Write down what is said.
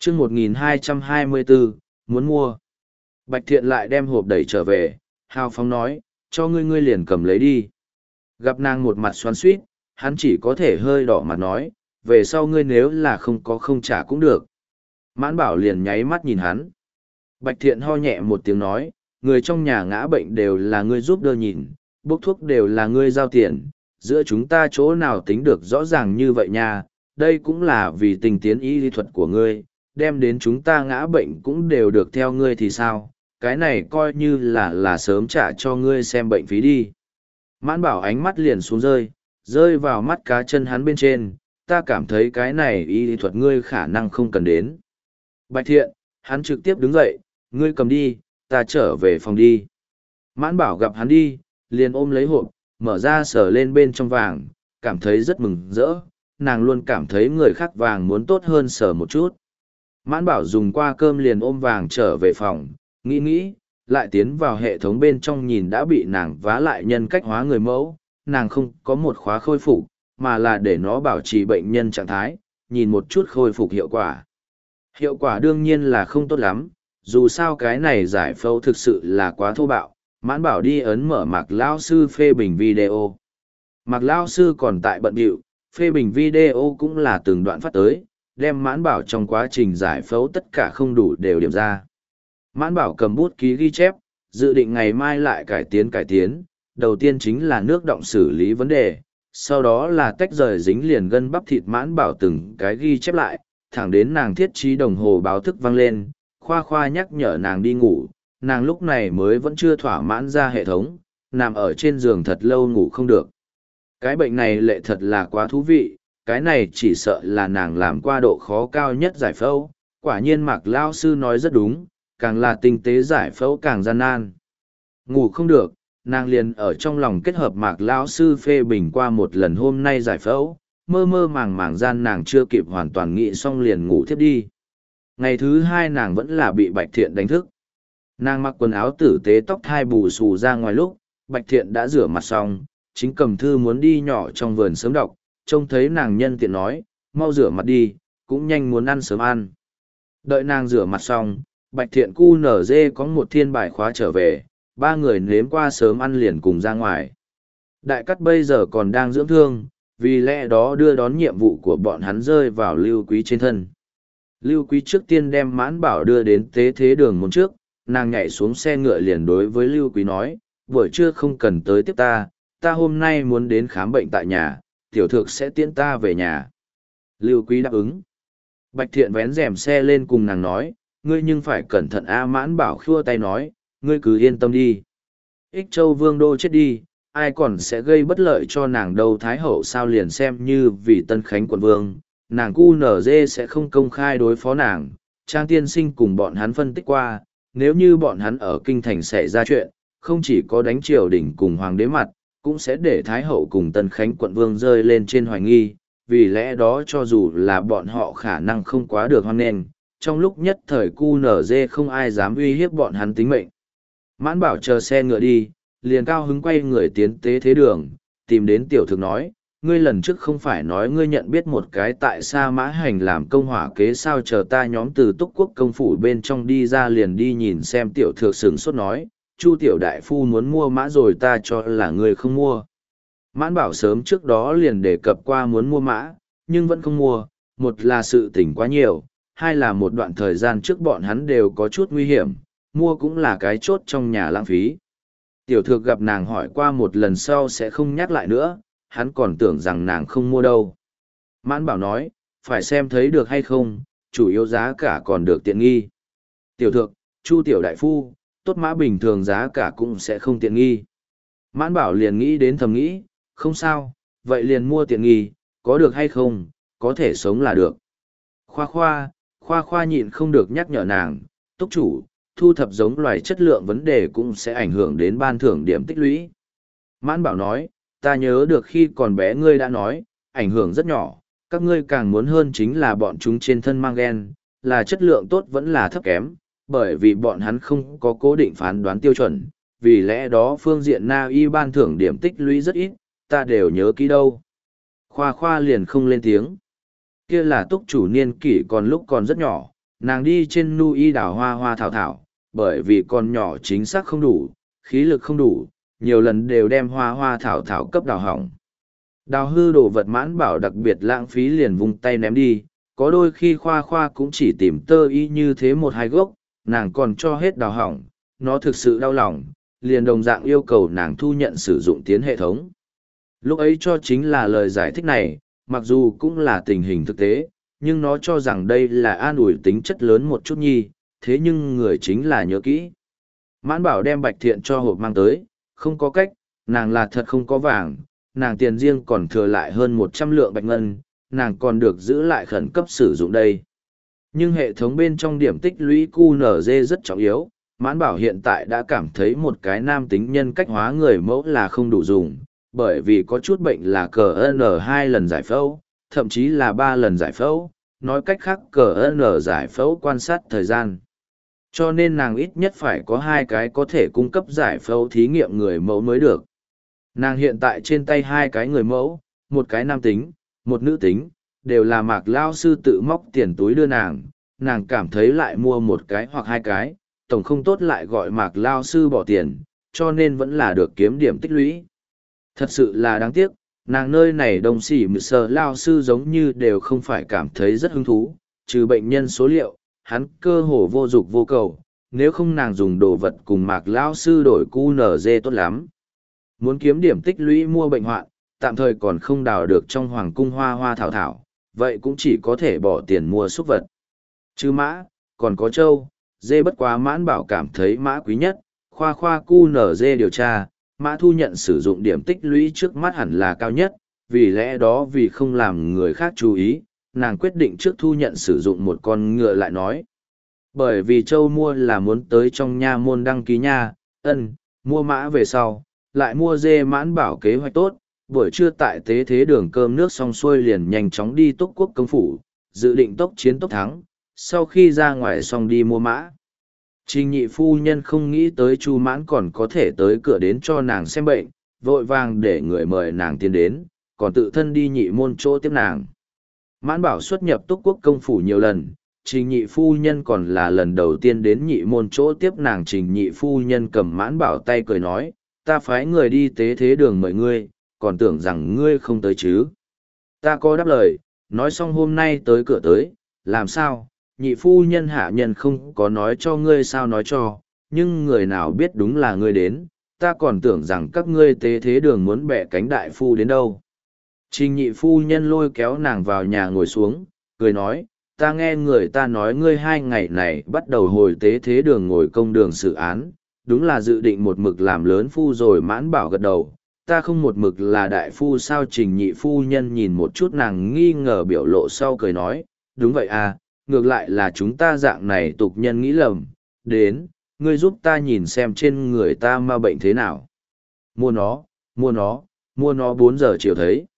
chương 1224, muốn mua. Bạch Thiện lại đem hộp đẩy trở về, hào phóng nói, cho ngươi liền cầm lấy đi. Gặp nàng một mặt xoắn xuýt, hắn chỉ có thể hơi đỏ mặt nói, về sau ngươi nếu là không có không trả cũng được. Mãn Bảo liền nháy mắt nhìn hắn. Bạch Thiện ho nhẹ một tiếng nói, người trong nhà ngã bệnh đều là ngươi giúp đỡ nhìn, bốc thuốc đều là ngươi giao tiền, giữa chúng ta chỗ nào tính được rõ ràng như vậy nha, đây cũng là vì tình tiến y lý thuật của ngươi, đem đến chúng ta ngã bệnh cũng đều được theo ngươi thì sao, cái này coi như là sớm trả cho ngươi xem bệnh phí đi. Mãn Bảo ánh mắt liền xuống rơi vào mắt cá chân hắn bên trên, ta cảm thấy cái này y lý thuật ngươi khả năng không cần đến. Bạch Thiện, hắn trực tiếp đứng dậy, ngươi cầm đi, ta trở về phòng đi. Mãn Bảo gặp hắn đi, liền ôm lấy hộp, mở ra sờ lên bên trong vàng, cảm thấy rất mừng rỡ, nàng luôn cảm thấy người khác vàng muốn tốt hơn sờ một chút. Mãn Bảo dùng qua cơm liền ôm vàng trở về phòng, nghĩ, lại tiến vào hệ thống bên trong nhìn đã bị nàng vá lại nhân cách hóa người mẫu, nàng không có một khóa khôi phục, mà là để nó bảo trì bệnh nhân trạng thái, nhìn một chút khôi phục hiệu quả. Hiệu quả đương nhiên là không tốt lắm, dù sao cái này giải phẫu thực sự là quá thô bạo, Mãn Bảo đi ấn mở Mạc Lao Sư phê bình video. Mạc Lao Sư còn tại bận bịu, phê bình video cũng là từng đoạn phát tới, đem Mãn Bảo trong quá trình giải phẫu tất cả không đủ đều điểm ra. Mãn Bảo cầm bút ký ghi chép, dự định ngày mai lại cải tiến, đầu tiên chính là nước đọng xử lý vấn đề, sau đó là tách rời dính liền gân bắp thịt. Mãn Bảo từng cái ghi chép lại, thẳng đến nàng thiết trí đồng hồ báo thức vang lên, khoa nhắc nhở nàng đi ngủ, nàng lúc này mới vẫn chưa thỏa mãn ra hệ thống, nằm ở trên giường thật lâu ngủ không được. Cái bệnh này lệ thật là quá thú vị, cái này chỉ sợ là nàng làm qua độ khó cao nhất giải phẫu, quả nhiên Mạc Lao Sư nói rất đúng, càng là tinh tế giải phẫu càng gian nan. Ngủ không được, nàng liền ở trong lòng kết hợp Mạc Lao Sư phê bình qua một lần hôm nay giải phẫu, mơ màng gian nàng chưa kịp hoàn toàn nghĩ xong liền ngủ thiếp đi. Ngày thứ hai nàng vẫn là bị Bạch Thiện đánh thức. Nàng mặc quần áo tử tế, tóc thai bù xù ra ngoài lúc, Bạch Thiện đã rửa mặt xong, chính cầm thư muốn đi nhỏ trong vườn sớm đọc, trông thấy nàng nhân tiện nói, mau rửa mặt đi, cũng nhanh muốn ăn sớm ăn. Đợi nàng rửa mặt xong, Bạch Thiện cu nở dê có một thiên bài khóa trở về, ba người nếm qua sớm ăn liền cùng ra ngoài. Đại Cắt bây giờ còn đang dưỡng thương, vì lẽ đó đưa đón nhiệm vụ của bọn hắn rơi vào Lưu Quý trên thân. Lưu Quý trước tiên đem Mãn Bảo đưa đến tế thế đường môn trước, nàng nhảy xuống xe ngựa liền đối với Lưu Quý nói, buổi trưa không cần tới tiếp ta hôm nay muốn đến khám bệnh tại nhà, tiểu thược sẽ tiễn ta về nhà. Lưu Quý đáp ứng. Bạch Thiện vén rèm xe lên cùng nàng nói, ngươi nhưng phải cẩn thận a. Mãn Bảo khua tay nói, ngươi cứ yên tâm đi. Ích Châu Vương đô chết đi, ai còn sẽ gây bất lợi cho nàng đâu. Thái hậu sao liền xem như vì Tân Khánh quận vương, nàng cu nở dê sẽ không công khai đối phó nàng. Trang tiên sinh cùng bọn hắn phân tích qua, nếu như bọn hắn ở kinh thành xảy ra chuyện, không chỉ có đánh triều đình cùng hoàng đế mặt, cũng sẽ để Thái hậu cùng Tân Khánh quận vương rơi lên trên hoài nghi, vì lẽ đó cho dù là bọn họ khả năng không quá được hoan nghênh, trong lúc nhất thời cu nở dê không ai dám uy hiếp bọn hắn tính mệnh. Mãn Bảo chờ xe ngựa đi, liền cao hứng quay người tiến tế thế đường, tìm đến tiểu thực nói, ngươi lần trước không phải nói ngươi nhận biết một cái tại Sa Mã Hành làm công hỏa kế sao, chờ ta nhóm từ Túc Quốc công phủ bên trong đi ra liền đi nhìn xem. Tiểu thực sửng sốt nói, Chu tiểu đại phu muốn mua mã rồi, ta cho là ngươi không mua. Mãn Bảo sớm trước đó liền đề cập qua muốn mua mã, nhưng vẫn không mua, một là sự tình quá nhiều, hai là một đoạn thời gian trước bọn hắn đều có chút nguy hiểm, mua cũng là cái chốt trong nhà lãng phí. Tiểu thược gặp nàng hỏi qua một lần sau sẽ không nhắc lại nữa, hắn còn tưởng rằng nàng không mua đâu. Mãn Bảo nói, phải xem thấy được hay không, chủ yếu giá cả còn được tiện nghi. Tiểu thược, Chu tiểu đại phu, tốt mã bình thường giá cả cũng sẽ không tiện nghi. Mãn Bảo liền nghĩ đến thầm nghĩ, không sao, vậy liền mua tiện nghi, có được hay không, có thể sống là được. Khoa nhịn không được nhắc nhở nàng, túc chủ, thu thập giống loài chất lượng vấn đề cũng sẽ ảnh hưởng đến ban thưởng điểm tích lũy. Mãn Bảo nói, ta nhớ được khi còn bé ngươi đã nói, ảnh hưởng rất nhỏ, các ngươi càng muốn hơn chính là bọn chúng trên thân mang gen, là chất lượng tốt vẫn là thấp kém, bởi vì bọn hắn không có cố định phán đoán tiêu chuẩn, vì lẽ đó phương diện Na Y ban thưởng điểm tích lũy rất ít, ta đều nhớ kỹ đâu. Khoa liền không lên tiếng. Kia là túc chủ niên kỷ còn lúc còn rất nhỏ, nàng đi trên nu y đào hoa hoa thảo thảo, bởi vì con nhỏ chính xác không đủ, khí lực không đủ, nhiều lần đều đem hoa hoa thảo thảo cấp đào hỏng. Đào hư đồ vật Mãn Bảo đặc biệt lãng phí liền vung tay ném đi, có đôi khi khoa khoa cũng chỉ tìm tơ y như thế một hai gốc, nàng còn cho hết đào hỏng, nó thực sự đau lòng, liền đồng dạng yêu cầu nàng thu nhận sử dụng tiến hệ thống. Lúc ấy cho chính là lời giải thích này, mặc dù cũng là tình hình thực tế, nhưng nó cho rằng đây là an ủi tính chất lớn một chút nhi, thế nhưng người chính là nhớ kỹ. Mãn Bảo đem Bạch Thiện cho hộp mang tới, không có cách, nàng là thật không có vàng, nàng tiền riêng còn thừa lại hơn 100 lượng bạch ngân, nàng còn được giữ lại khẩn cấp sử dụng đây. Nhưng hệ thống bên trong điểm tích lũy QNZ rất trọng yếu, Mãn Bảo hiện tại đã cảm thấy một cái nam tính nhân cách hóa người mẫu là không đủ dùng, bởi vì có chút bệnh là CN 2 lần giải phẫu, thậm chí là 3 lần giải phẫu, nói cách khác CN giải phẫu quan sát thời gian. Cho nên nàng ít nhất phải có 2 cái có thể cung cấp giải phẫu thí nghiệm người mẫu mới được. Nàng hiện tại trên tay 2 cái người mẫu, một cái nam tính, một nữ tính, đều là Mạc Lao sư tự móc tiền túi đưa nàng cảm thấy lại mua một cái hoặc 2 cái, tổng không tốt lại gọi Mạc Lao sư bỏ tiền, cho nên vẫn là được kiếm điểm tích lũy. Thật sự là đáng tiếc, nàng nơi này đồng sĩ mự sờ Lao sư giống như đều không phải cảm thấy rất hứng thú, trừ bệnh nhân số liệu, hắn cơ hồ vô dục vô cầu, nếu không nàng dùng đồ vật cùng Mạc Lao sư đổi QNZ tốt lắm. Muốn kiếm điểm tích lũy mua bệnh hoạn, tạm thời còn không đào được trong hoàng cung hoa hoa thảo thảo, vậy cũng chỉ có thể bỏ tiền mua súc vật. Chứ mã, còn có trâu, dê bất quá Mãn Bảo cảm thấy mã quý nhất, khoa QNZ điều tra, mã thu nhận sử dụng điểm tích lũy trước mắt hẳn là cao nhất, vì lẽ đó vì không làm người khác chú ý, nàng quyết định trước thu nhận sử dụng một con ngựa lại nói. Bởi vì trâu mua là muốn tới trong nha môn đăng ký nha, mua mã về sau, lại mua dê. Mãn Bảo kế hoạch tốt, buổi trưa tại tế thế đường cơm nước xong xuôi liền nhanh chóng đi Túc Quốc công phủ, dự định tốc chiến tốc thắng, sau khi ra ngoài xong đi mua mã. Trình nhị phu nhân không nghĩ tới Chu Mãn còn có thể tới cửa đến cho nàng xem bệnh, vội vàng để người mời nàng tiến đến, còn tự thân đi nhị môn chỗ tiếp nàng. Mãn Bảo xuất nhập Túc Quốc công phủ nhiều lần, Trình nhị phu nhân còn là lần đầu tiên đến nhị môn chỗ tiếp nàng. Trình nhị phu nhân cầm Mãn Bảo tay cười nói, ta phái người đi tế thế đường mời ngươi, còn tưởng rằng ngươi không tới chứ. Ta có đáp lời, nói xong hôm nay tới cửa tới, làm sao, nhị phu nhân hạ nhân không có nói cho ngươi sao nói cho, nhưng người nào biết đúng là ngươi đến, ta còn tưởng rằng các ngươi tế thế đường muốn bẻ cánh đại phu đến đâu. Trình nhị phu nhân lôi kéo nàng vào nhà ngồi xuống, cười nói, ta nghe người ta nói ngươi 2 ngày này bắt đầu hồi tế thế đường ngồi công đường xử án, đúng là dự định một mực làm lớn phu rồi. Mãn Bảo gật đầu, ta không một mực là đại phu sao. Trình nhị phu nhân nhìn một chút nàng nghi ngờ biểu lộ sau cười nói, đúng vậy à, ngược lại là chúng ta dạng này tục nhân nghĩ lầm, đến, ngươi giúp ta nhìn xem trên người ta ma bệnh thế nào. Mua nó 4 giờ chiều thấy.